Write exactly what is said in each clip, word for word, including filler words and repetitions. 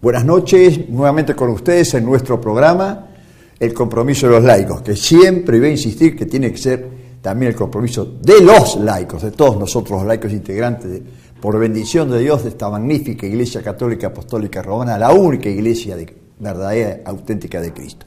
Buenas noches, nuevamente con ustedes en nuestro programa, El Compromiso de los Laicos, que siempre voy a insistir que tiene que ser también el compromiso de los laicos, de todos nosotros los laicos integrantes, de, por bendición de Dios, de esta magnífica Iglesia Católica Apostólica Romana, la única iglesia de, verdadera, auténtica de Cristo.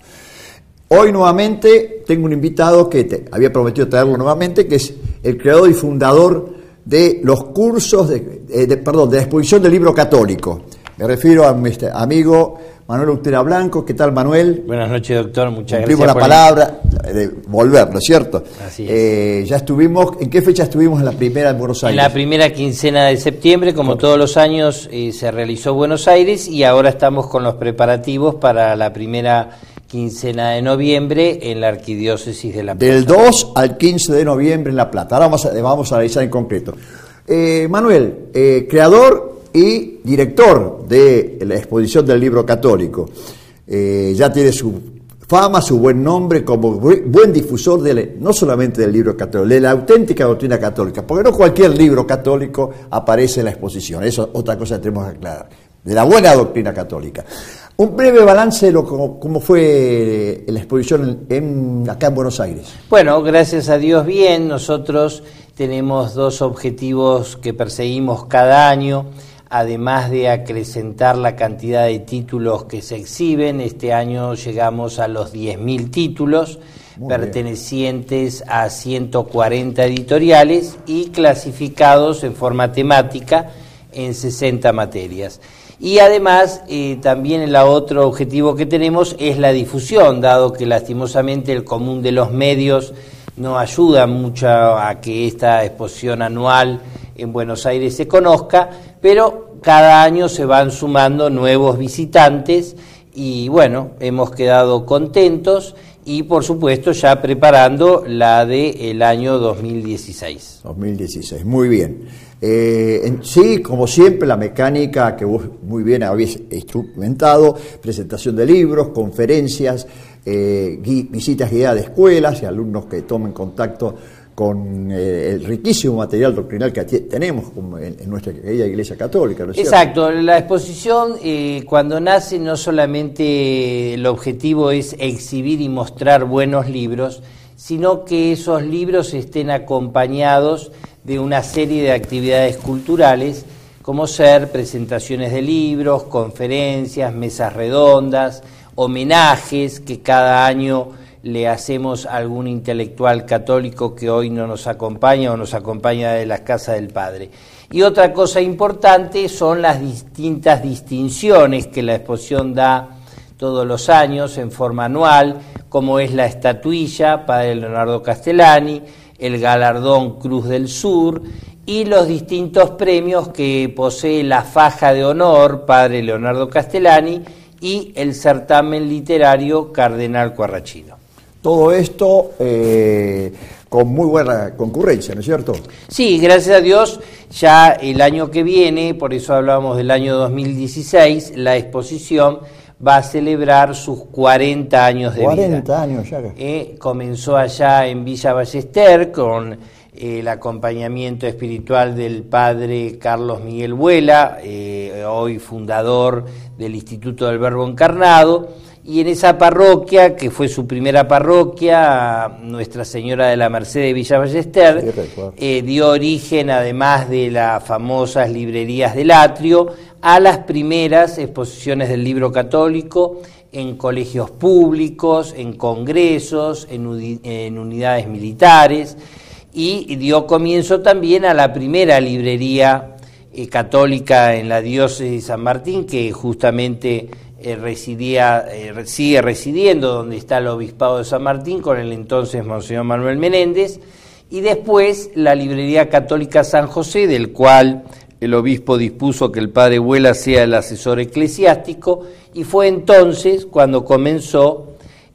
Hoy nuevamente tengo un invitado que te, había prometido traerlo nuevamente, que es el creador y fundador de los cursos, de, de, de, perdón, de la exposición del libro católico. Me refiero a mi amigo Manuel Utera Blanco. ¿Qué tal, Manuel? Buenas noches, doctor. Muchas Cumplimos gracias. la palabra de volver, ¿no es cierto? Así es. Eh, ya estuvimos, ¿en qué fecha estuvimos en la primera en Buenos Aires? En la primera quincena de septiembre, como todos los años, eh, se realizó Buenos Aires y ahora estamos con los preparativos para la primera quincena de noviembre en la Arquidiócesis de La Plata. Del dos al quince de noviembre en La Plata. Ahora vamos a, vamos a analizar en concreto. Eh, Manuel, eh, creador y director de la exposición del libro católico. Eh, ya tiene su fama, su buen nombre como buen difusor de, no solamente del libro católico, de la auténtica doctrina católica, porque no cualquier libro católico aparece en la exposición, eso es otra cosa que tenemos que aclarar, de la buena doctrina católica. Un breve balance de lo, cómo, cómo fue la exposición en, en, acá en Buenos Aires. Bueno, gracias a Dios bien, nosotros tenemos dos objetivos que perseguimos cada año. Además de acrecentar la cantidad de títulos que se exhiben, este año llegamos a los diez mil títulos, muy pertenecientes bien. A ciento cuarenta editoriales y clasificados en forma temática en sesenta materias. Y además, eh, también el otro objetivo que tenemos es la difusión, dado que lastimosamente el común de los medios no ayuda mucho a que esta exposición anual en Buenos Aires se conozca, pero cada año se van sumando nuevos visitantes y bueno, hemos quedado contentos y por supuesto ya preparando la del año dos mil dieciséis. dos mil dieciséis, muy bien. Eh, en, sí, como siempre, la mecánica que vos muy bien habéis instrumentado, presentación de libros, conferencias, eh, gui, visitas guiadas de escuelas y alumnos que tomen contacto con eh, el riquísimo material doctrinal que tenemos en, en nuestra querida Iglesia Católica, ¿no es Exacto, cierto? La exposición eh, cuando nace no solamente el objetivo es exhibir y mostrar buenos libros, sino que esos libros estén acompañados de una serie de actividades culturales, como ser presentaciones de libros, conferencias, mesas redondas, homenajes que cada año le hacemos a algún intelectual católico que hoy no nos acompaña o nos acompaña de la casa del Padre. Y otra cosa importante son las distintas distinciones que la exposición da todos los años en forma anual, como es la estatuilla Padre Leonardo Castellani, el galardón Cruz del Sur y los distintos premios que posee la faja de honor Padre Leonardo Castellani y el certamen literario Cardenal Quarrachino. Todo esto eh, con muy buena concurrencia, ¿no es cierto? Sí, gracias a Dios, ya el año que viene, por eso hablábamos del año dos mil dieciséis, la exposición va a celebrar sus cuarenta años de vida. cuarenta años ya. Eh, comenzó allá en Villa Ballester con eh, el acompañamiento espiritual del padre Carlos Miguel Vuela, eh, hoy fundador del Instituto del Verbo Encarnado. Y en esa parroquia, que fue su primera parroquia, Nuestra Señora de la Merced de Villa Ballester, sí, eh, dio origen, además de las famosas librerías del atrio, a las primeras exposiciones del libro católico en colegios públicos, en congresos, en, uni- en unidades militares, y dio comienzo también a la primera librería eh, católica en la diócesis de San Martín, que justamente Eh, residía, eh, sigue residiendo donde está el Obispado de San Martín con el entonces Monseñor Manuel Menéndez, y después la Librería Católica San José, del cual el obispo dispuso que el padre Vuela sea el asesor eclesiástico, y fue entonces cuando comenzó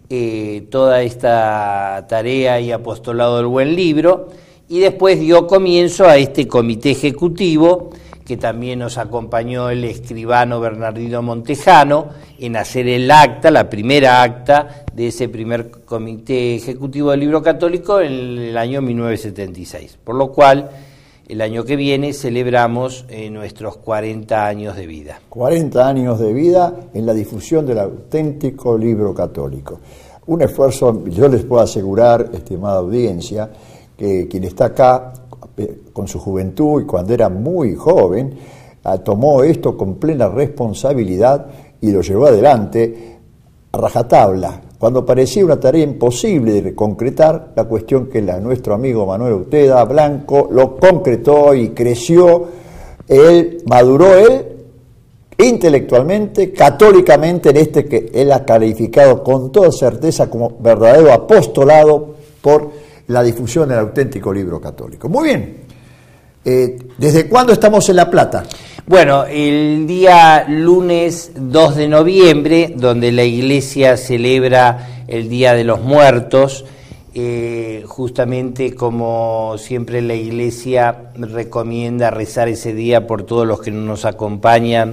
eh, toda esta tarea y apostolado del buen libro, y después dio comienzo a este comité ejecutivo, que también nos acompañó el escribano Bernardino Montejano en hacer el acta, la primera acta de ese primer comité ejecutivo del libro católico en el año mil novecientos setenta y seis. Por lo cual el año que viene celebramos eh, nuestros cuarenta años de vida. cuarenta años de vida en la difusión del auténtico libro católico. Un esfuerzo, yo les puedo asegurar, estimada audiencia, que quien está acá con su juventud y cuando era muy joven, tomó esto con plena responsabilidad y lo llevó adelante a rajatabla. Cuando parecía una tarea imposible de concretar, la cuestión que la, nuestro amigo Manuel Uteda Blanco lo concretó y creció, él maduró él intelectualmente, católicamente, en este que él ha calificado con toda certeza como verdadero apostolado por la difusión del auténtico libro católico. Muy bien, eh, ¿desde cuándo estamos en La Plata? Bueno, el día lunes dos de noviembre, donde la Iglesia celebra el Día de los Muertos, eh, justamente como siempre la Iglesia recomienda rezar ese día por todos los que nos acompañan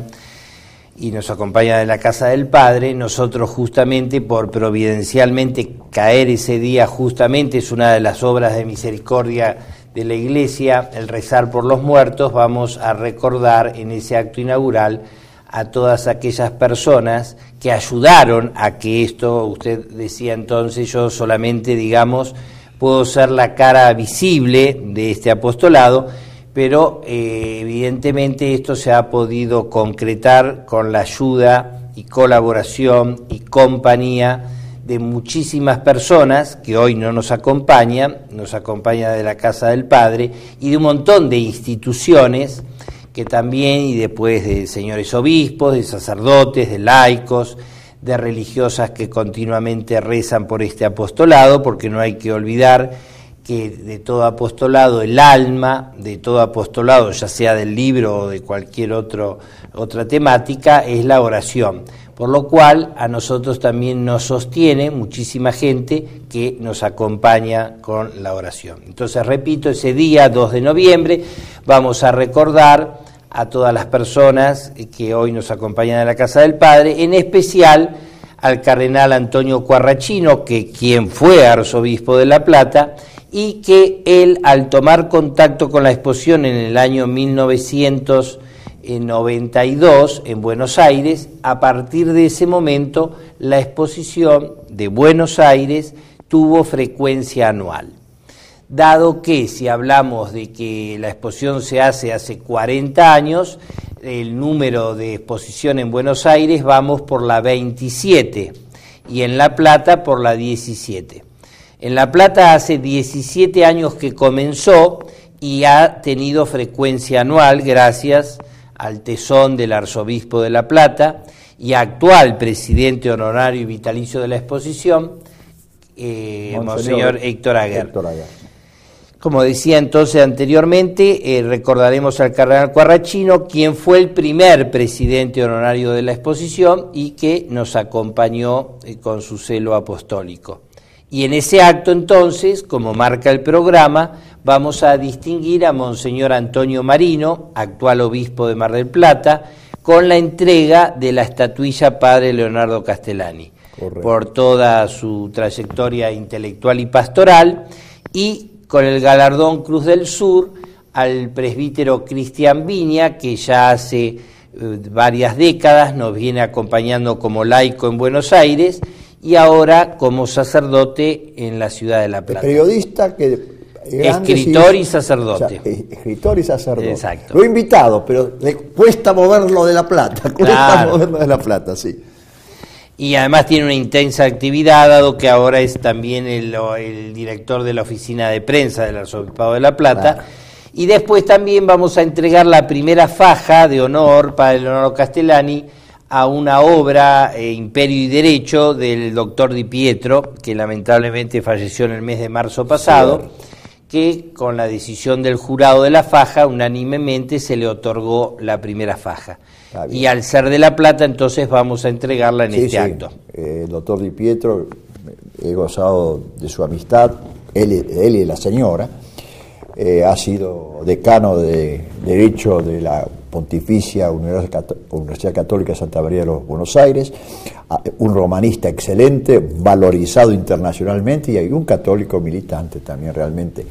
y nos acompañan en la casa del Padre. Nosotros justamente por providencialmente caer ese día, justamente es una de las obras de misericordia de la Iglesia, el rezar por los muertos. Vamos a recordar en ese acto inaugural a todas aquellas personas que ayudaron a que esto, usted decía entonces, yo solamente, digamos, puedo ser la cara visible de este apostolado, pero eh, evidentemente esto se ha podido concretar con la ayuda y colaboración y compañía de muchísimas personas que hoy no nos acompañan, nos acompañan de la Casa del Padre, y de un montón de instituciones que también, y después de señores obispos, de sacerdotes, de laicos, de religiosas que continuamente rezan por este apostolado, porque no hay que olvidar que de todo apostolado, el alma de todo apostolado, ya sea del libro o de cualquier otro, otra temática, es la oración. Por lo cual a nosotros también nos sostiene muchísima gente que nos acompaña con la oración. Entonces, repito, ese día dos de noviembre vamos a recordar a todas las personas que hoy nos acompañan en la Casa del Padre, en especial al cardenal Antonio Quarrachino, que quien fue arzobispo de La Plata, y que él, al tomar contacto con la exposición en el año mil novecientos noventa y dos en Buenos Aires, a partir de ese momento la exposición de Buenos Aires tuvo frecuencia anual. Dado que si hablamos de que la exposición se hace hace cuarenta años, el número de exposición en Buenos Aires vamos por la veintisiete y en La Plata por la diecisiete. En La Plata hace diecisiete años que comenzó y ha tenido frecuencia anual gracias al tesón del arzobispo de La Plata y actual presidente honorario y vitalicio de la exposición, eh, Monseñor, Monseñor Héctor Aguer. Héctor Aguer. Como decía entonces anteriormente, eh, recordaremos al cardenal Quarrachino, quien fue el primer presidente honorario de la exposición y que nos acompañó eh, con su celo apostólico. Y en ese acto entonces, como marca el programa, vamos a distinguir a Monseñor Antonio Marino, actual obispo de Mar del Plata, con la entrega de la estatuilla Padre Leonardo Castellani. Correcto. Por toda su trayectoria intelectual y pastoral, y con el galardón Cruz del Sur al presbítero Cristian Viña, que ya hace eh, varias décadas nos viene acompañando como laico en Buenos Aires, y ahora como sacerdote en la ciudad de La Plata. El periodista que... Escritor y, y sacerdote. O sea, escritor y sacerdote. Exacto. Lo he invitado, pero le cuesta moverlo de La Plata. Cuesta claro. moverlo de La Plata, sí. Y además tiene una intensa actividad, dado que ahora es también el, el director de la oficina de prensa del Arzobispado de La Plata. Claro. Y después también vamos a entregar la primera faja de honor para el Leonardo Castellani a una obra, eh, Imperio y Derecho, del doctor Di Pietro, que lamentablemente falleció en el mes de marzo pasado, sí, que con la decisión del jurado de la faja, unánimemente se le otorgó la primera faja. Y al ser de La Plata, entonces vamos a entregarla en sí, este sí. acto. Eh, el doctor Di Pietro, he gozado de su amistad, él, él y la señora, eh, ha sido decano de Derecho de la Pontificia Universidad Católica de Santa María de los Buenos Aires, un romanista excelente, valorizado internacionalmente, y hay un católico militante también realmente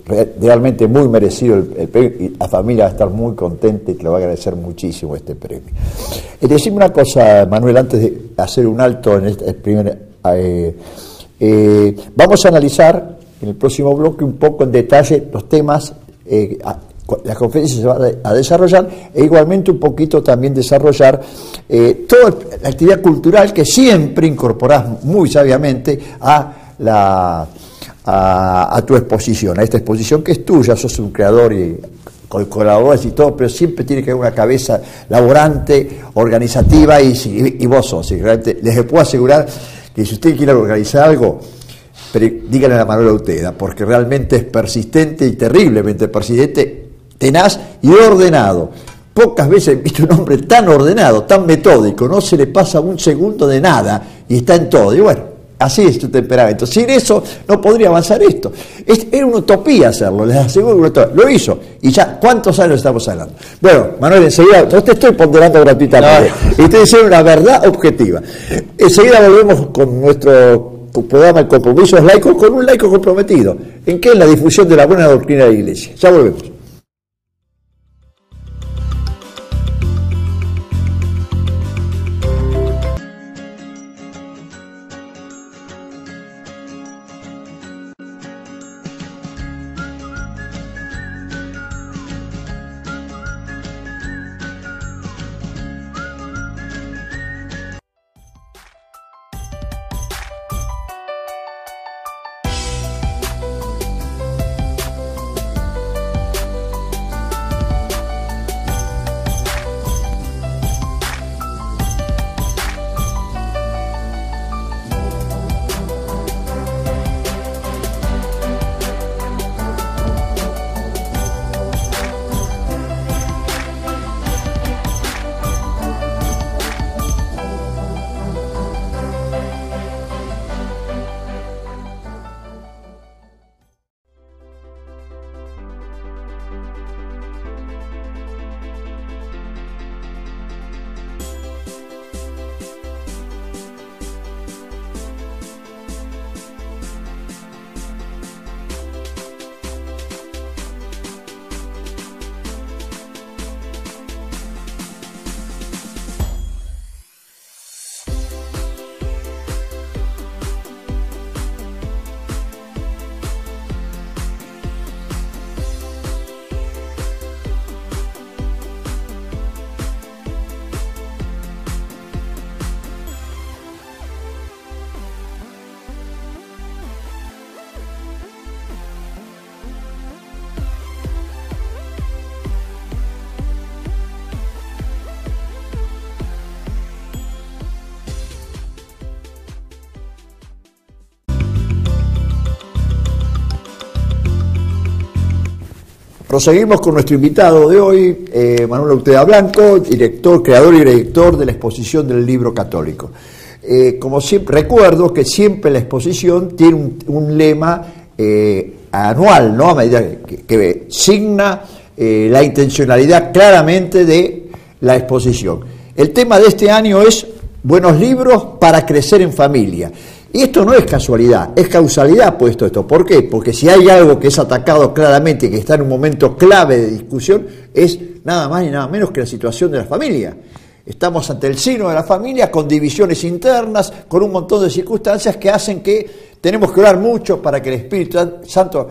realmente muy merecido el, el premio, y la familia va a estar muy contenta y te lo va a agradecer muchísimo este premio. Eh, decime una cosa, Manuel, antes de hacer un alto en este primer... Eh, eh, vamos a analizar en el próximo bloque un poco en detalle los temas, eh, a, la conferencia se va a desarrollar, e igualmente un poquito también desarrollar eh, toda la actividad cultural que siempre incorporás muy sabiamente a la a, a tu exposición, a esta exposición que es tuya, sos un creador y colaboradores y todo, pero siempre tiene que haber una cabeza laborante, organizativa, y, y, y vos sos, y realmente les puedo asegurar que si usted quiere organizar algo, pero díganle a Manuel Auteda, porque realmente es persistente y terriblemente persistente, tenaz y ordenado. Pocas veces he visto un hombre tan ordenado, tan metódico, no se le pasa un segundo de nada y está en todo. Y bueno, así es tu temperamento. Sin eso no podría avanzar esto. Es, era una utopía hacerlo, les aseguro una utopía. Lo hizo. Y ya, ¿cuántos años estamos hablando? Bueno, Manuel, enseguida, no te estoy ponderando gratuitamente. No. Estoy diciendo una verdad objetiva. Enseguida volvemos con nuestro programa El Compromiso de los Laicos, con un laico comprometido. ¿En qué? En la difusión de la buena doctrina de la Iglesia. Ya volvemos. Proseguimos con nuestro invitado de hoy, eh, Manuel Auteda Blanco, director, creador y director de la exposición del Libro Católico. Eh, como siempre, recuerdo que siempre la exposición tiene un, un lema eh, anual, ¿no? A medida que, que signa eh, la intencionalidad claramente de la exposición. El tema de este año es buenos libros para crecer en familia. Y esto no es casualidad, es causalidad puesto esto. ¿Por qué? Porque si hay algo que es atacado claramente, que está en un momento clave de discusión, es nada más y nada menos que la situación de la familia. Estamos ante el signo de la familia, con divisiones internas, con un montón de circunstancias que hacen que tenemos que orar mucho para que el Espíritu Santo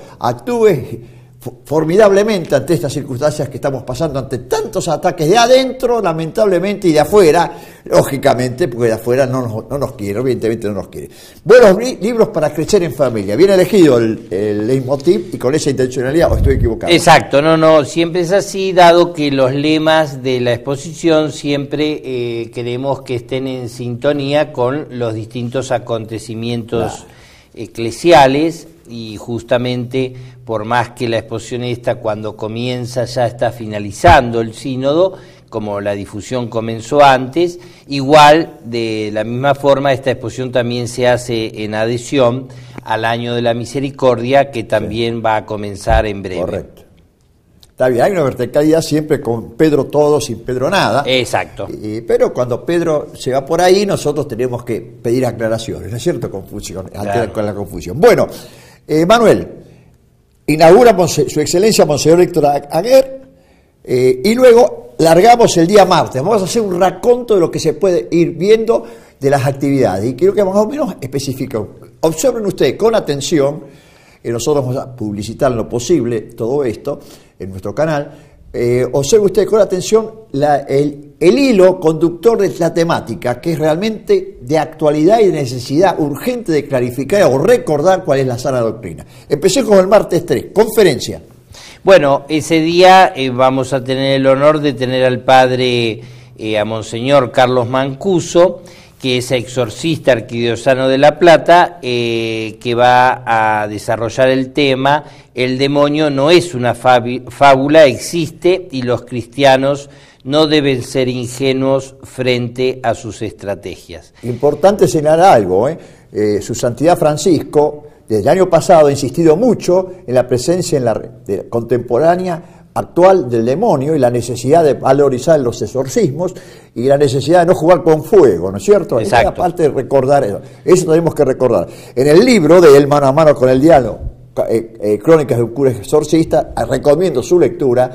actúe formidablemente ante estas circunstancias que estamos pasando, ante tantos ataques de adentro, lamentablemente, y de afuera, lógicamente, porque de afuera no nos, no nos quiere, evidentemente no nos quiere. Buenos li- libros para crecer en familia. Bien elegido el, el leitmotiv y con esa intencionalidad, ¿o estoy equivocado? Exacto, no, no, siempre es así, dado que los lemas de la exposición siempre eh, queremos que estén en sintonía con los distintos acontecimientos claro. eclesiales. Y justamente, por más que la exposición esta, cuando comienza, ya está finalizando el sínodo, como la difusión comenzó antes, igual, de la misma forma, esta exposición también se hace en adhesión al Año de la Misericordia, que también sí. va a comenzar en breve. Correcto. Está bien, hay una verticalidad siempre con Pedro todo, sin Pedro nada. Exacto. Y, pero cuando Pedro se va por ahí, nosotros tenemos que pedir aclaraciones, ¿no es cierto? Confusión, claro. Con la confusión. Bueno, Eh, Manuel, inaugura Monse, su excelencia Monseñor Héctor Aguer, eh, y luego largamos el día martes. Vamos a hacer un raconto de lo que se puede ir viendo de las actividades, y quiero que más o menos especifiquen. Observen ustedes con atención, y nosotros vamos a publicitar lo posible todo esto en nuestro canal. Eh, observe usted con atención la, el, el hilo conductor de la temática, que es realmente de actualidad y de necesidad urgente de clarificar o recordar cuál es la sana doctrina. Empecé con el martes tres, conferencia. Bueno, ese día eh, vamos a tener el honor de tener al padre, eh, a Monseñor Carlos Mancuso, que es exorcista arquidiocesano de La Plata, eh, que va a desarrollar el tema El demonio no es una fábula, existe, y los cristianos no deben ser ingenuos frente a sus estrategias. Importante señalar algo, ¿eh? Eh, Su Santidad Francisco, desde el año pasado, ha insistido mucho en la presencia en la, de, contemporánea actual del demonio y la necesidad de valorizar los exorcismos y la necesidad de no jugar con fuego, ¿no es cierto? Exacto. Aparte de recordar eso, eso tenemos que recordar. En el libro de El mano a mano con el diablo, eh, eh, Crónicas de un cura exorcista, recomiendo su lectura.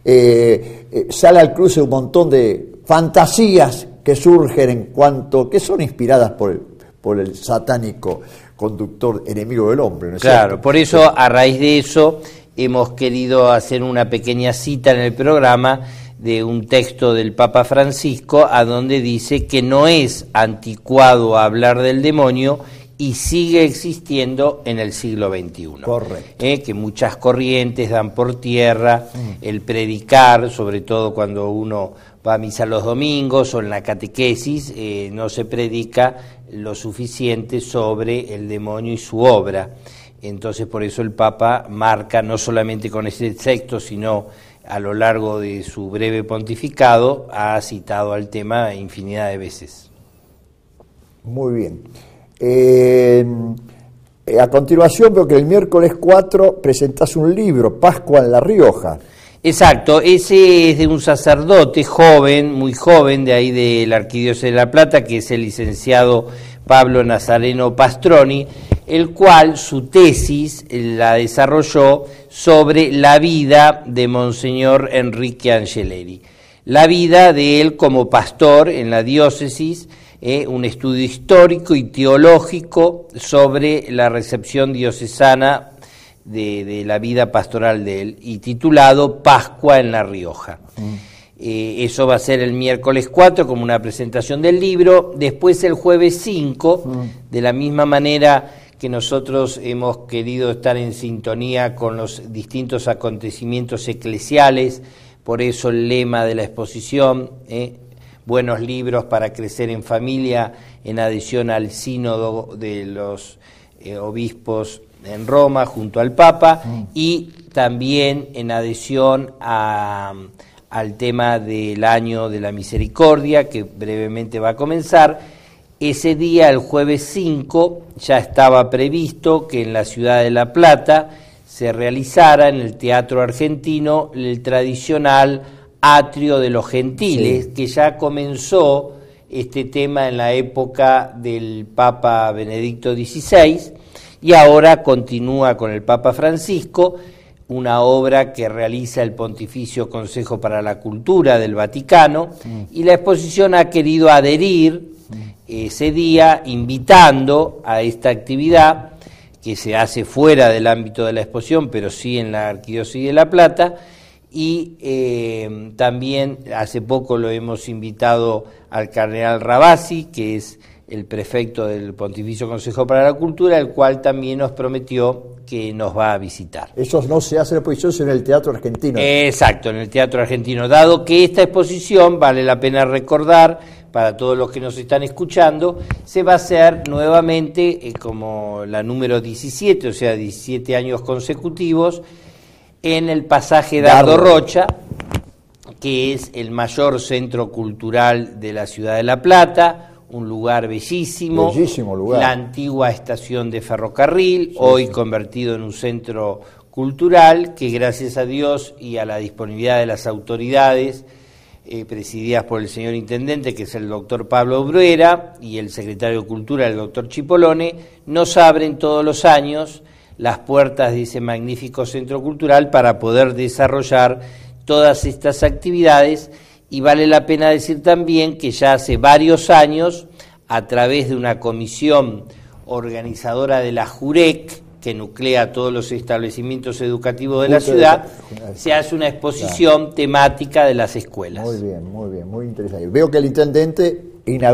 eh, eh, sale al cruce un montón de fantasías que surgen en cuanto, que son inspiradas por el, por el satánico conductor enemigo del hombre, ¿no es Claro, cierto? por eso, a raíz de eso, hemos querido hacer una pequeña cita en el programa de un texto del Papa Francisco, a donde dice que no es anticuado hablar del demonio y sigue existiendo en el siglo veintiuno. Correcto. Eh, que muchas corrientes dan por tierra mm. el predicar, sobre todo cuando uno va a misa los domingos o en la catequesis, eh, no se predica lo suficiente sobre el demonio y su obra. Entonces, por eso el Papa marca, no solamente con ese texto, sino a lo largo de su breve pontificado, ha citado al tema infinidad de veces. Muy bien. Eh, a continuación veo que el miércoles cuatro presentás un libro, Pascua en La Rioja. Exacto, ese es de un sacerdote joven, muy joven, de ahí de la Arquidiócesis de La Plata, que es el licenciado Pablo Nazareno Pastroni, el cual su tesis la desarrolló sobre la vida de Monseñor Enrique Angeleri. La vida de él como pastor en la diócesis, eh, un estudio histórico y teológico sobre la recepción diocesana de, de la vida pastoral de él, y titulado Pascua en La Rioja. Mm. Eh, eso va a ser el miércoles cuatro como una presentación del libro. Después el jueves cinco, mm. de la misma manera que nosotros hemos querido estar en sintonía con los distintos acontecimientos eclesiales, por eso el lema de la exposición, eh, buenos libros para crecer en familia, en adhesión al sínodo de los eh, obispos en Roma junto al Papa, mm. y también en adhesión a, al tema del año de la misericordia, que brevemente va a comenzar. Ese día, el jueves cinco, ya estaba previsto que en la ciudad de La Plata se realizara en el Teatro Argentino el tradicional Atrio de los Gentiles, sí. que ya comenzó este tema en la época del Papa Benedicto dieciséis, y ahora continúa con el Papa Francisco, una obra que realiza el Pontificio Consejo para la Cultura del Vaticano, mm. y la exposición ha querido adherir ese día, invitando a esta actividad que se hace fuera del ámbito de la exposición, pero sí en la Arquidiócesis de La Plata, y eh, también hace poco lo hemos invitado al cardenal Rabasi, que es el prefecto del Pontificio Consejo para la Cultura, el cual también nos prometió que nos va a visitar. Eso no se hace la exposición, sino en el Teatro Argentino. Exacto, en el Teatro Argentino. Dado que esta exposición, vale la pena recordar, para todos los que nos están escuchando, se va a hacer nuevamente eh, como la número diecisiete, o sea, diecisiete años consecutivos, en el pasaje Dardo Rocha, que es el mayor centro cultural de la ciudad de La Plata, un lugar bellísimo, bellísimo lugar. La antigua estación de ferrocarril, sí, hoy sí. convertido en un centro cultural, que gracias a Dios y a la disponibilidad de las autoridades, Eh, presididas por el señor Intendente, que es el doctor Pablo Bruera, y el secretario de Cultura, el doctor Chipolone, nos abren todos los años las puertas de ese magnífico centro cultural para poder desarrollar todas estas actividades. Y vale la pena decir también que ya hace varios años, a través de una comisión organizadora de la JUREC, que nuclea todos los establecimientos educativos de la ciudad, se hace una exposición claro. temática de las escuelas. Muy bien, muy bien, muy interesante. Veo que el intendente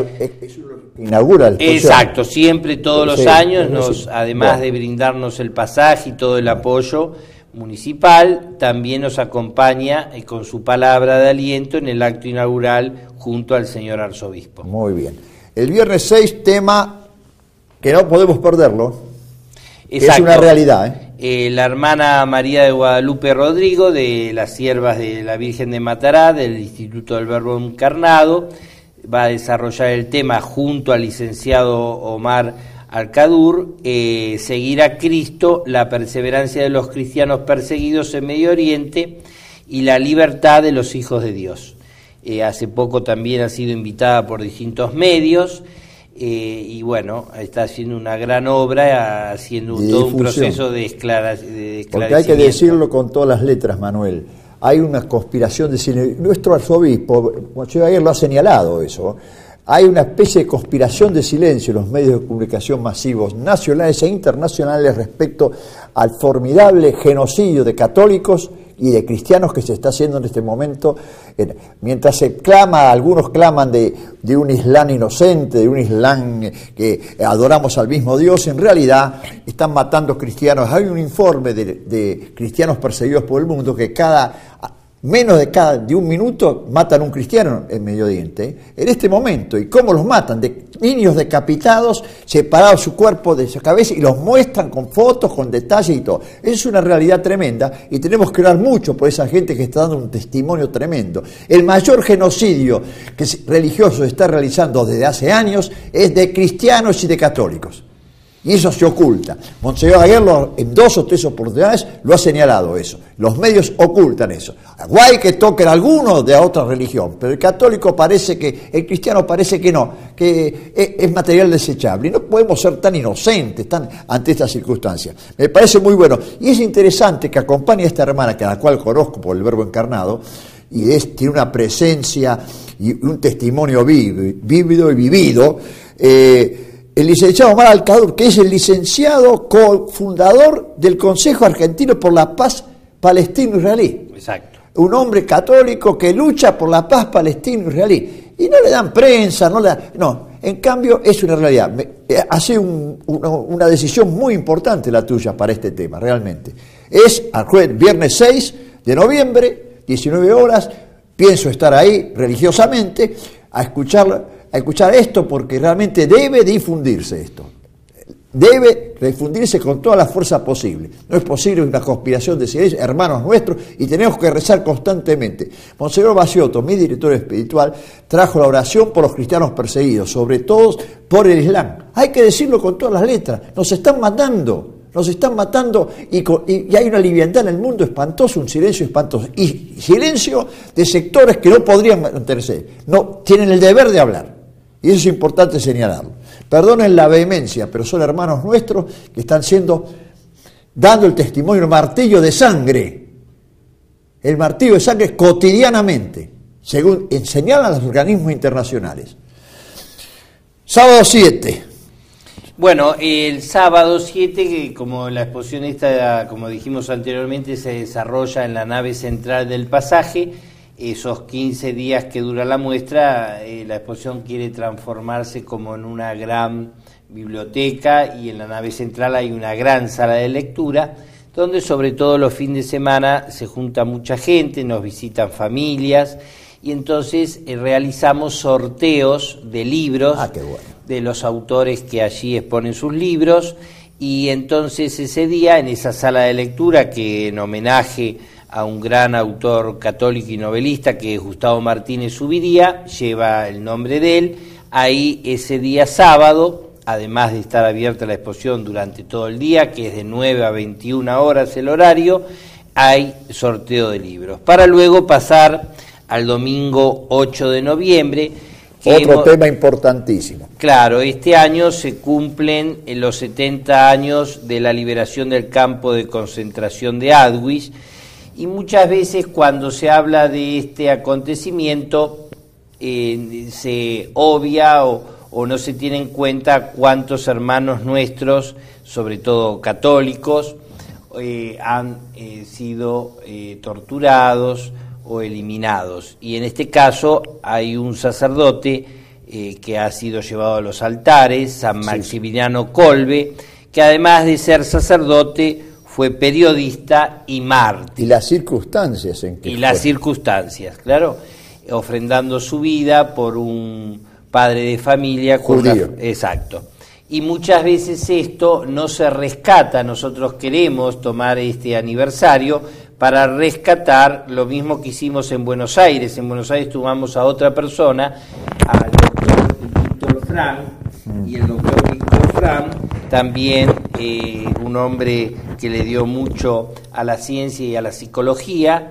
inaugura el exposición. Exacto, siempre, todos los sí, años, nos, además bueno. de brindarnos el pasaje y todo el apoyo municipal, también nos acompaña eh, con su palabra de aliento en el acto inaugural junto al señor arzobispo. Muy bien. El viernes seis, tema que no podemos perderlo. Exacto. Es una realidad, ¿eh? Eh, la hermana María de Guadalupe Rodrigo, de las Siervas de la Virgen de Matará, del Instituto del Verbo Encarnado, va a desarrollar el tema junto al licenciado Omar Alcadur, eh, seguir a Cristo, la perseverancia de los cristianos perseguidos en Medio Oriente y la libertad de los hijos de Dios. Eh, hace poco también ha sido invitada por distintos medios. Eh, y bueno, está haciendo una gran obra, haciendo un, todo un proceso de, esclara, de esclarecimiento. Porque hay que decirlo con todas las letras, Manuel. Hay una conspiración de silencio. Nuestro arzobispo, Monseñor Aguirre, lo ha señalado eso. Hay una especie de conspiración de silencio en los medios de comunicación masivos nacionales e internacionales respecto al formidable genocidio de católicos y de cristianos que se está haciendo en este momento. Mientras se clama, algunos claman de, de un Islam inocente, de un Islam que adoramos al mismo Dios, en realidad están matando cristianos. Hay un informe de, de cristianos perseguidos por el mundo que cada menos de cada de un minuto matan a un cristiano en Medio Oriente, en este momento. ¿Y cómo los matan? De niños decapitados, separados su cuerpo de su cabeza, y los muestran con fotos, con detalles y todo. Es una realidad tremenda y tenemos que orar mucho por esa gente que está dando un testimonio tremendo. El mayor genocidio que religioso se está realizando desde hace años es de cristianos y de católicos. Y eso se oculta. Monseñor Aguirre en dos o tres oportunidades lo ha señalado eso. Los medios ocultan eso. Guay que toquen algunos de otra religión, pero el católico parece que, el cristiano parece que no, que es, es material desechable. Y no podemos ser tan inocentes tan, ante estas circunstancias. Me parece muy bueno. Y es interesante que acompañe a esta hermana, que a la cual conozco por el Verbo Encarnado, y es, tiene una presencia y un testimonio vívido y vivido, eh, el licenciado Omar Alcadur, que es el licenciado cofundador del Consejo Argentino por la Paz Palestino-Israelí. Exacto. Un hombre católico que lucha por la paz palestino-israelí. Y no le dan prensa, no le dan... No, en cambio es una realidad. Me, hace un, una, una decisión muy importante la tuya para este tema, realmente. Es al jueves, viernes seis de noviembre, diecinueve horas, pienso estar ahí religiosamente a escucharla. a escuchar esto, porque realmente debe difundirse esto. Debe difundirse con toda la fuerza posible. No es posible una conspiración de silencio, hermanos nuestros, y tenemos que rezar constantemente. Monseñor Basiotto, mi director espiritual, trajo la oración por los cristianos perseguidos, sobre todo por el Islam. Hay que decirlo con todas las letras. Nos están matando. Nos están matando y, y, y hay una liviandad en el mundo espantoso, un silencio espantoso. Y silencio de sectores que no podrían mantenerse. No, tienen el deber de hablar. Y eso es importante señalarlo. Perdonen la vehemencia, pero son hermanos nuestros que están siendo, dando el testimonio, el martillo de sangre. El martillo de sangre cotidianamente, según señalan los organismos internacionales. Sábado siete. Bueno, el sábado siete, que como la exposición esta, como dijimos anteriormente, se desarrolla en la nave central del pasaje, esos quince días que dura la muestra, eh, la exposición quiere transformarse como en una gran biblioteca, y en la nave central hay una gran sala de lectura, donde sobre todo los fines de semana se junta mucha gente, nos visitan familias, y entonces eh, realizamos sorteos de libros. Ah, qué bueno. De los autores que allí exponen sus libros, y entonces ese día en esa sala de lectura, que en homenaje a un gran autor católico y novelista que es Gustavo Martínez Zuviría, lleva el nombre de él, ahí ese día sábado, además de estar abierta la exposición durante todo el día, que es de nueve a veintiuna horas el horario, hay sorteo de libros, para luego pasar al domingo ocho de noviembre, Que Otro hemos, tema importantísimo. Claro, este año se cumplen los setenta años de la liberación del campo de concentración de Auschwitz, y muchas veces cuando se habla de este acontecimiento eh, se obvia o, o no se tiene en cuenta cuántos hermanos nuestros, sobre todo católicos, eh, han eh, sido eh, torturados o eliminados. Y en este caso hay un sacerdote eh, que ha sido llevado a los altares, San Maximiliano sí. Kolbe, que además de ser sacerdote fue periodista y mártir. Y las circunstancias en que Y fue. las circunstancias, claro, ofrendando su vida por un padre de familia judío. Una, exacto. Y muchas veces esto no se rescata. Nosotros queremos tomar este aniversario para rescatar lo mismo que hicimos en Buenos Aires. En Buenos Aires tomamos a otra persona, al doctor Víctor Frank, y el doctor Víctor Frank, también eh, un hombre que le dio mucho a la ciencia y a la psicología,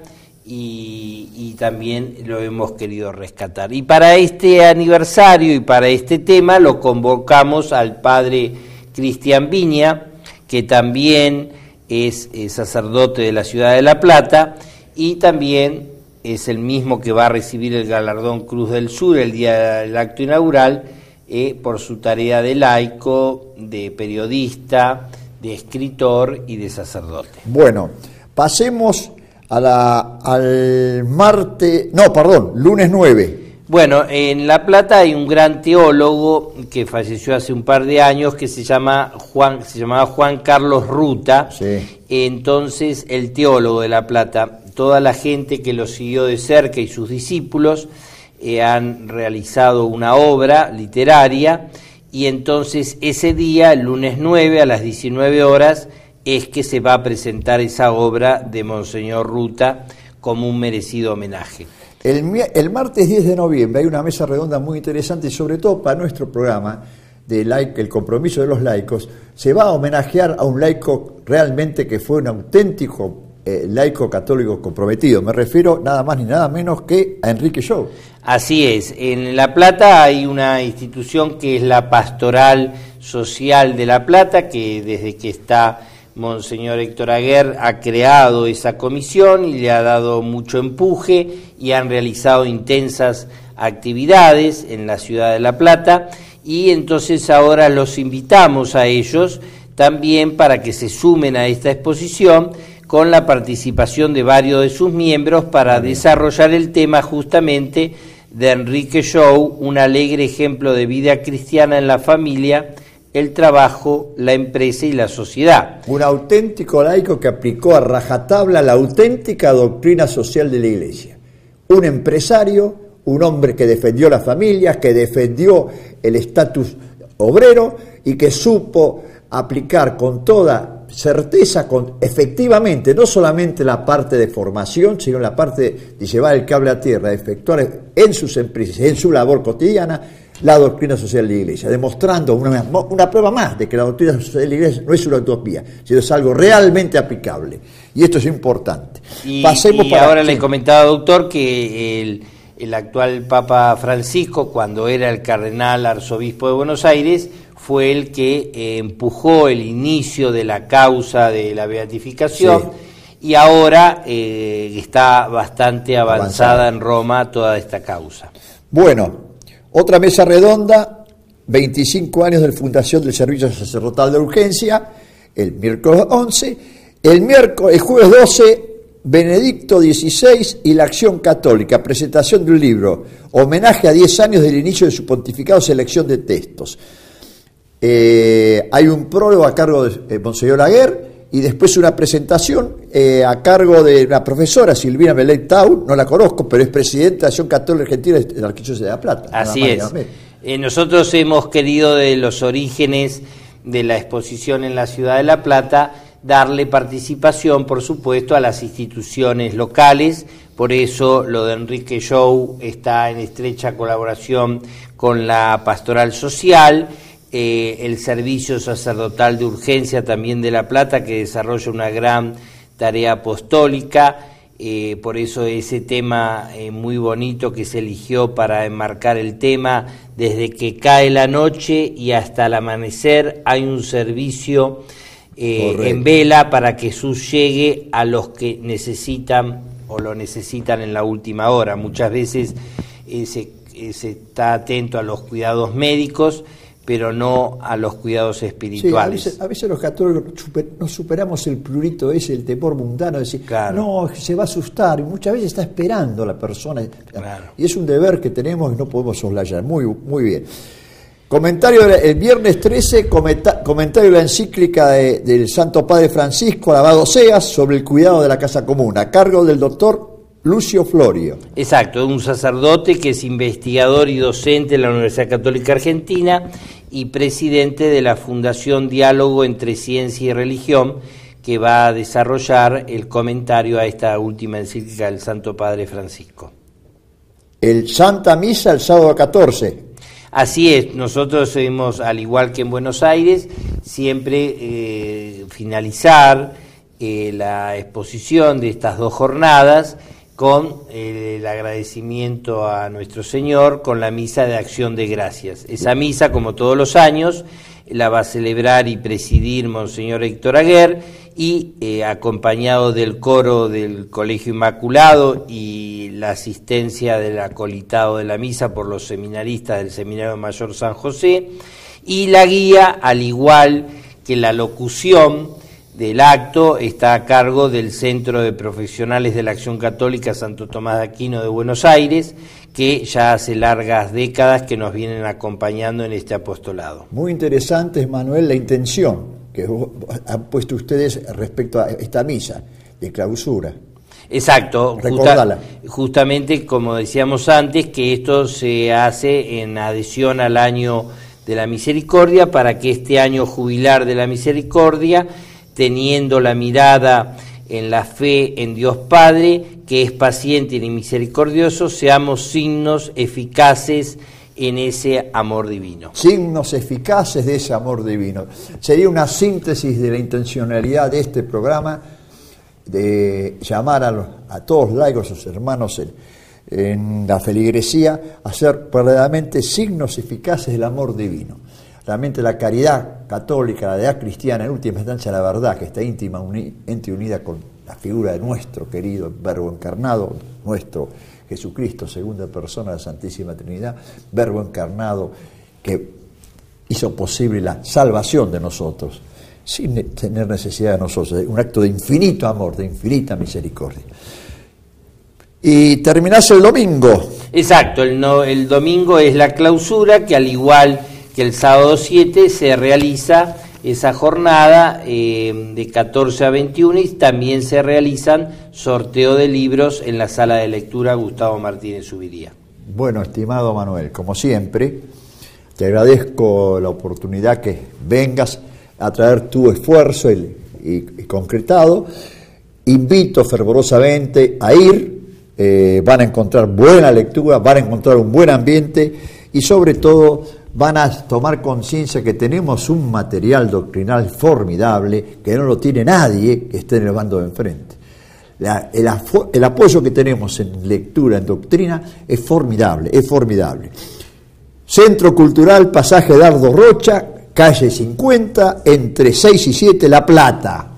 y, y también lo hemos querido rescatar. Y para este aniversario y para este tema lo convocamos al padre Cristian Viña, que también es, es sacerdote de la ciudad de La Plata, y también es el mismo que va a recibir el galardón Cruz del Sur el día del acto inaugural, eh, por su tarea de laico, de periodista, de escritor y de sacerdote. Bueno, pasemos a la, al martes, no, perdón, lunes nueve. Bueno, en La Plata hay un gran teólogo que falleció hace un par de años que se llama Juan, se llamaba Juan Carlos Ruta. Sí. Entonces, el teólogo de La Plata, toda la gente que lo siguió de cerca y sus discípulos eh, han realizado una obra literaria, y entonces ese día, el lunes nueve a las diecinueve horas, es que se va a presentar esa obra de Monseñor Ruta como un merecido homenaje. El, el martes diez de noviembre hay una mesa redonda muy interesante, y sobre todo para nuestro programa de laico, el compromiso de los laicos, se va a homenajear a un laico realmente que fue un auténtico eh, laico católico comprometido. Me refiero nada más ni nada menos que a Enrique Jou. Así es, en La Plata hay una institución que es la Pastoral Social de La Plata, que desde que está Monseñor Héctor Aguer ha creado esa comisión y le ha dado mucho empuje, y han realizado intensas actividades en la ciudad de La Plata, y entonces ahora los invitamos a ellos también para que se sumen a esta exposición con la participación de varios de sus miembros para desarrollar el tema justamente de Enrique Jou, un alegre ejemplo de vida cristiana en la familia, el trabajo, la empresa y la sociedad. Un auténtico laico que aplicó a rajatabla la auténtica doctrina social de la Iglesia. Un empresario, un hombre que defendió la familia, que defendió el estatus obrero y que supo aplicar con toda certeza, con, efectivamente, no solamente la parte de formación, sino la parte de llevar el cable a tierra, de efectuar en sus empresas, en su labor cotidiana, la doctrina social de la Iglesia, demostrando una, una prueba más de que la doctrina social de la Iglesia no es una utopía, sino es algo realmente aplicable. Y esto es importante. Y, Pasemos y para, ahora sí. le comentaba, doctor, que el, el actual Papa Francisco, cuando era el cardenal arzobispo de Buenos Aires, fue el que eh, empujó el inicio de la causa de la beatificación, sí. Y ahora eh, está bastante avanzada, avanzada en Roma toda esta causa. Bueno, otra mesa redonda, veinticinco años de fundación del Servicio Sacerdotal de Urgencia, el miércoles once, el miércoles, el jueves doce, Benedicto dieciséis y la Acción Católica, presentación de un libro, homenaje a diez años del inicio de su pontificado, selección de textos. Eh, hay un prólogo a cargo de eh, Monseñor Aguer, y después una presentación eh, a cargo de la profesora Silvina Belén Tau, no la conozco, pero es presidenta de Acción Católica Argentina de la Arquidiócesis de La Plata. Así es. Eh, nosotros hemos querido, de los orígenes de la exposición en la ciudad de La Plata, darle participación, por supuesto, a las instituciones locales. Por eso lo de Enrique Jou está en estrecha colaboración con la Pastoral Social, Eh, el Servicio Sacerdotal de Urgencia también de La Plata, que desarrolla una gran tarea apostólica, Eh, por eso ese tema eh, muy bonito que se eligió para enmarcar el tema, desde que cae la noche y hasta el amanecer hay un servicio eh, en vela para que Jesús llegue a los que necesitan o lo necesitan en la última hora. Muchas veces eh, se, eh, se está atento a los cuidados médicos, pero no a los cuidados espirituales. Sí, a, veces, a veces los católicos super, nos superamos el prurito ese, el temor mundano, de decir, claro, no, se va a asustar, y muchas veces está esperando la persona, claro, y es un deber que tenemos y no podemos soslayar. Muy, muy bien. Comentario el viernes trece, comenta, comentario de la encíclica de, del Santo Padre Francisco, alabado seas, sobre el cuidado de la casa común, a cargo del doctor Lucio Florio. Exacto, un sacerdote que es investigador y docente en la Universidad Católica Argentina y presidente de la Fundación Diálogo entre Ciencia y Religión, que va a desarrollar el comentario a esta última encíclica del Santo Padre Francisco. El Santa Misa el sábado catorce. Así es, nosotros hemos, al igual que en Buenos Aires, siempre eh, finalizar eh, la exposición de estas dos jornadas con eh, el agradecimiento a nuestro Señor, con la misa de acción de gracias. Esa misa, como todos los años, la va a celebrar y presidir Monseñor Héctor Aguer, y eh, acompañado del coro del Colegio Inmaculado y la asistencia del acolitado de la misa por los seminaristas del Seminario Mayor San José, y la guía, al igual que la locución del acto, está a cargo del Centro de Profesionales de la Acción Católica Santo Tomás de Aquino de Buenos Aires, que ya hace largas décadas que nos vienen acompañando en este apostolado. Muy interesante, Manuel, la intención que han puesto ustedes respecto a esta misa de clausura. Exacto, justa, justamente como decíamos antes, que esto se hace en adhesión al año de la misericordia, para que este año jubilar de la misericordia, teniendo la mirada en la fe en Dios Padre, que es paciente y misericordioso, seamos signos eficaces en ese amor divino. Signos eficaces de ese amor divino. Sería una síntesis de la intencionalidad de este programa, de llamar a, los, a todos los laicos, a sus hermanos en, en la feligresía, a ser verdaderamente signos eficaces del amor divino. Realmente la caridad católica, la caridad cristiana, en última instancia la verdad, que está íntima, íntimamente unida con la figura de nuestro querido Verbo encarnado, nuestro Jesucristo, segunda persona de la Santísima Trinidad, Verbo encarnado que hizo posible la salvación de nosotros, sin tener necesidad de nosotros, un acto de infinito amor, de infinita misericordia. Y terminase el domingo. Exacto, el, no, el domingo es la clausura, que al igual que el sábado siete se realiza esa jornada eh, de catorce a veintiuno, y también se realizan sorteo de libros en la sala de lectura Gustavo Martínez Zubiría. Bueno, estimado Manuel, como siempre, te agradezco la oportunidad que vengas a traer tu esfuerzo y, y, y concretado. Invito fervorosamente a ir, eh, van a encontrar buena lectura, van a encontrar un buen ambiente y sobre todo van a tomar conciencia que tenemos un material doctrinal formidable que no lo tiene nadie que esté en el bando de enfrente. La, el, el apoyo que tenemos en lectura, en doctrina, es formidable, es formidable. Centro Cultural Pasaje Dardo Rocha, calle cincuenta, entre seis y siete, La Plata.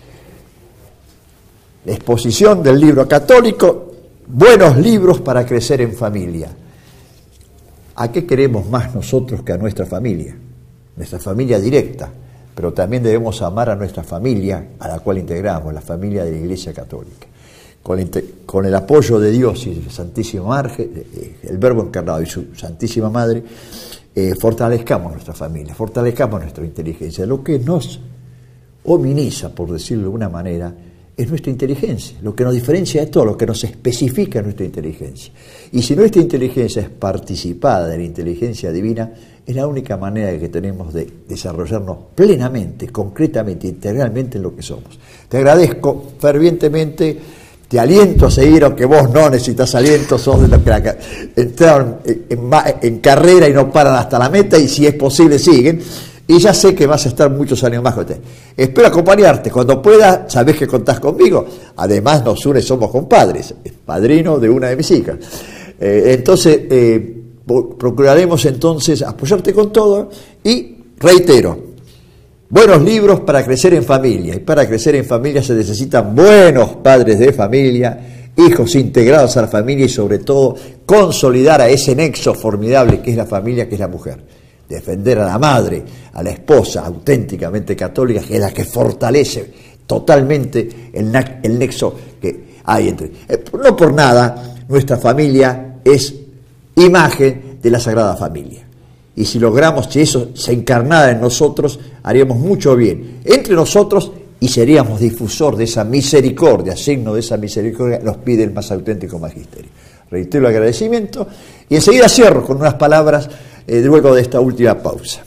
La exposición del libro católico, buenos libros para crecer en familia. ¿A qué queremos más nosotros que a nuestra familia? Nuestra familia directa, pero también debemos amar a nuestra familia a la cual integramos, la familia de la Iglesia Católica. Con el, con el apoyo de Dios y de Santísima Madre, el Verbo encarnado y su Santísima Madre, eh, fortalezcamos nuestra familia, fortalezcamos nuestra inteligencia. Lo que nos hominiza, por decirlo de alguna manera, es nuestra inteligencia, lo que nos diferencia de todo, lo que nos especifica nuestra inteligencia. Y si nuestra inteligencia es participada de la inteligencia divina, es la única manera que tenemos de desarrollarnos plenamente, concretamente, integralmente en lo que somos. Te agradezco fervientemente, te aliento a seguir, aunque vos no necesitas aliento, sos de los que entraron en, en, en carrera y no paran hasta la meta, y si es posible siguen. y ya sé que vas a estar muchos años más con usted. Espero acompañarte. Cuando pueda, sabés que contás conmigo. Además, nos une, somos compadres. Es padrino de una de mis hijas. Eh, entonces, eh, procuraremos entonces apoyarte con todo y reitero, buenos libros para crecer en familia, y para crecer en familia se necesitan buenos padres de familia, hijos integrados a la familia y sobre todo consolidar a ese nexo formidable que es la familia, que es la mujer. Defender a la madre, a la esposa auténticamente católica, que es la que fortalece totalmente el, el nexo que hay entre. Eh, no por nada, nuestra familia es imagen de la Sagrada Familia. Y si logramos que eso se encarnara en nosotros, haríamos mucho bien entre nosotros y seríamos difusor de esa misericordia, signo de esa misericordia, nos pide el más auténtico magisterio. Reitero el agradecimiento y enseguida cierro con unas palabras eh, luego de esta última pausa.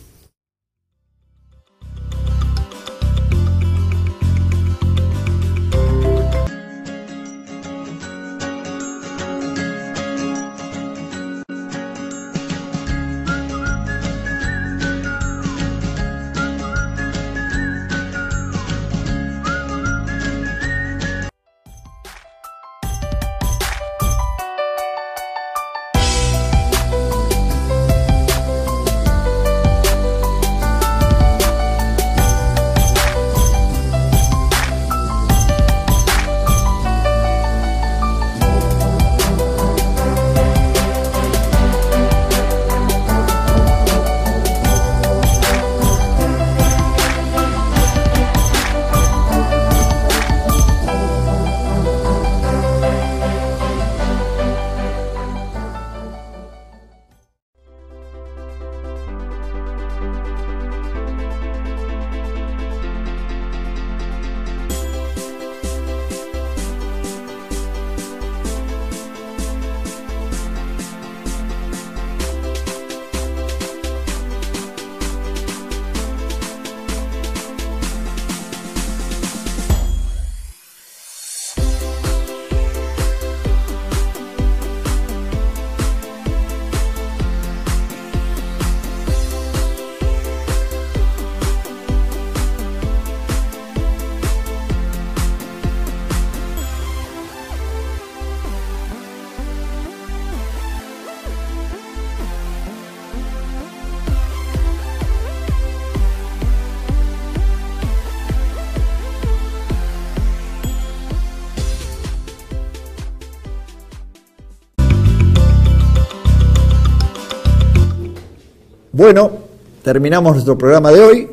Bueno, terminamos nuestro programa de hoy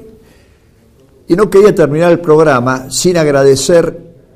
y no quería terminar el programa sin agradecer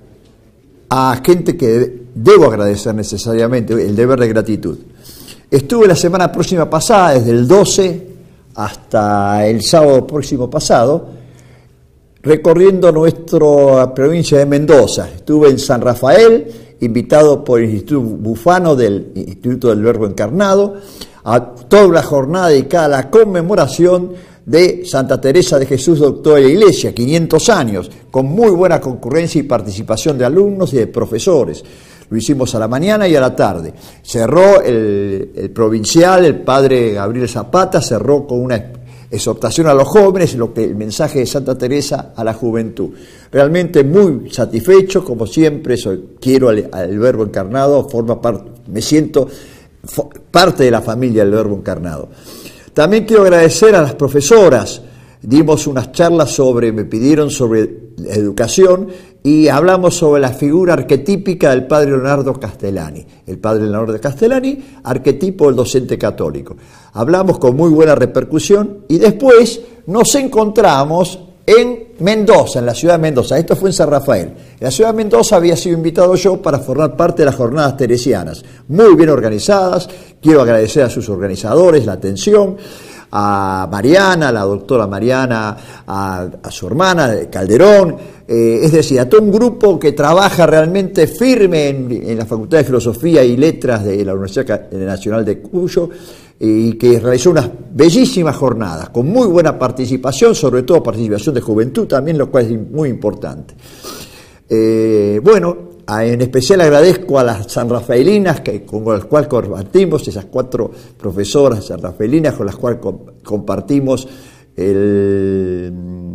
a gente que debo agradecer necesariamente, el deber de gratitud. Estuve la semana próxima pasada, desde el doce hasta el sábado próximo pasado, recorriendo nuestra provincia de Mendoza. Estuve en San Rafael, invitado por el Instituto Bufano del Instituto del Verbo Encarnado, a toda una jornada dedicada a la conmemoración de Santa Teresa de Jesús, doctora de la Iglesia, quinientos años, con muy buena concurrencia y participación de alumnos y de profesores. Lo hicimos a la mañana y a la tarde. Cerró el, el provincial, el padre Gabriel Zapata, cerró con una exhortación a los jóvenes, lo que el mensaje de Santa Teresa a la juventud. Realmente muy satisfecho, como siempre, soy, quiero al, al Verbo Encarnado, forma parte, me siento parte de la familia del Verbo Encarnado. También quiero agradecer a las profesoras. Dimos unas charlas sobre, me pidieron sobre educación y hablamos sobre la figura arquetípica del padre Leonardo Castellani. El padre Leonardo Castellani, arquetipo del docente católico. Hablamos con muy buena repercusión y después nos encontramos en Mendoza, en la ciudad de Mendoza. Esto fue en San Rafael. En la ciudad de Mendoza había sido invitado yo para formar parte de las jornadas teresianas, muy bien organizadas. Quiero agradecer a sus organizadores la atención, a Mariana, a la doctora Mariana, a, a su hermana Calderón, eh, es decir, a todo un grupo que trabaja realmente firme en, en la Facultad de Filosofía y Letras de la Universidad Nacional de Cuyo, y que realizó unas bellísimas jornadas, con muy buena participación, sobre todo participación de juventud también, lo cual es muy importante. Eh, bueno, en especial agradezco a las sanrafaelinas que, con las cuales compartimos, esas cuatro profesoras sanrafaelinas con las cuales compartimos el,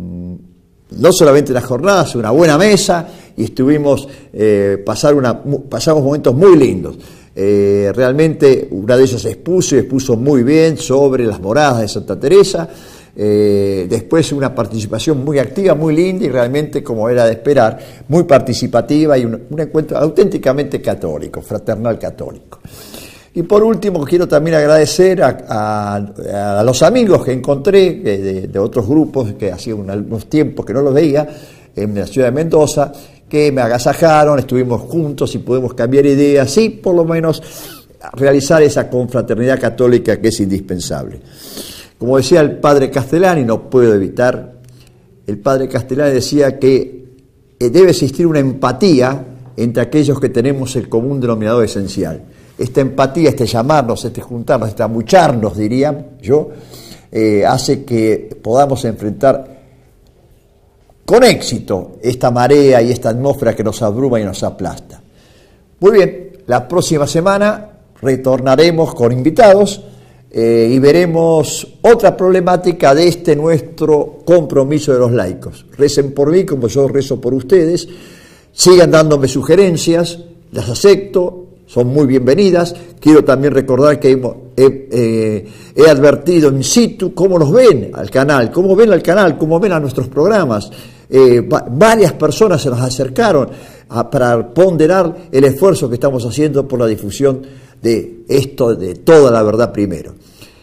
no solamente las jornadas, una buena mesa, y estuvimos, eh, pasar una, pasamos momentos muy lindos. Eh, realmente una de ellas se expuso y expuso muy bien sobre las moradas de Santa Teresa. Eh, después una participación muy activa, muy linda y realmente, como era de esperar, muy participativa y un, un encuentro auténticamente católico, fraternal católico. Y por último quiero también agradecer a, a, a los amigos que encontré de, de otros grupos que hacía unos tiempos que no los veía en la ciudad de Mendoza, que me agasajaron, estuvimos juntos y pudimos cambiar ideas y por lo menos realizar esa confraternidad católica que es indispensable. Como decía el padre Castellani, no puedo evitar, el padre Castellani decía que debe existir una empatía entre aquellos que tenemos el común denominador esencial. Esta empatía, este llamarnos, este juntarnos, este amucharnos, diría yo, eh, hace que podamos enfrentar con éxito esta marea y esta atmósfera que nos abruma y nos aplasta. Muy bien, la próxima semana retornaremos con invitados eh, y veremos otra problemática de este nuestro compromiso de los laicos. Recen por mí como yo rezo por ustedes, sigan dándome sugerencias, las acepto, son muy bienvenidas. Quiero también recordar que hemos, he, eh, he advertido in situ cómo nos ven al canal, cómo ven al canal, cómo ven a nuestros programas. Eh, va, varias personas se nos acercaron a, para ponderar el esfuerzo que estamos haciendo por la difusión de esto, de toda la verdad primero.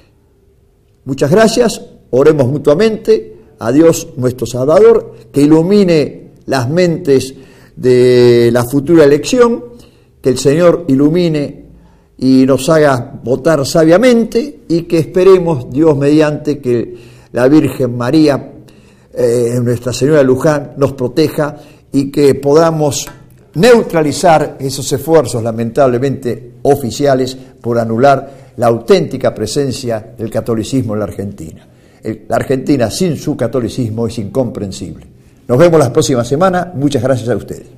Muchas gracias, oremos mutuamente a Dios nuestro Salvador, que ilumine las mentes de la futura elección, que el Señor ilumine y nos haga votar sabiamente y que esperemos, Dios mediante, que la Virgen María, eh, Nuestra Señora de Luján, nos proteja y que podamos neutralizar esos esfuerzos lamentablemente oficiales por anular la auténtica presencia del catolicismo en la Argentina. El, la Argentina sin su catolicismo es incomprensible. Nos vemos la próxima semana. Muchas gracias a ustedes.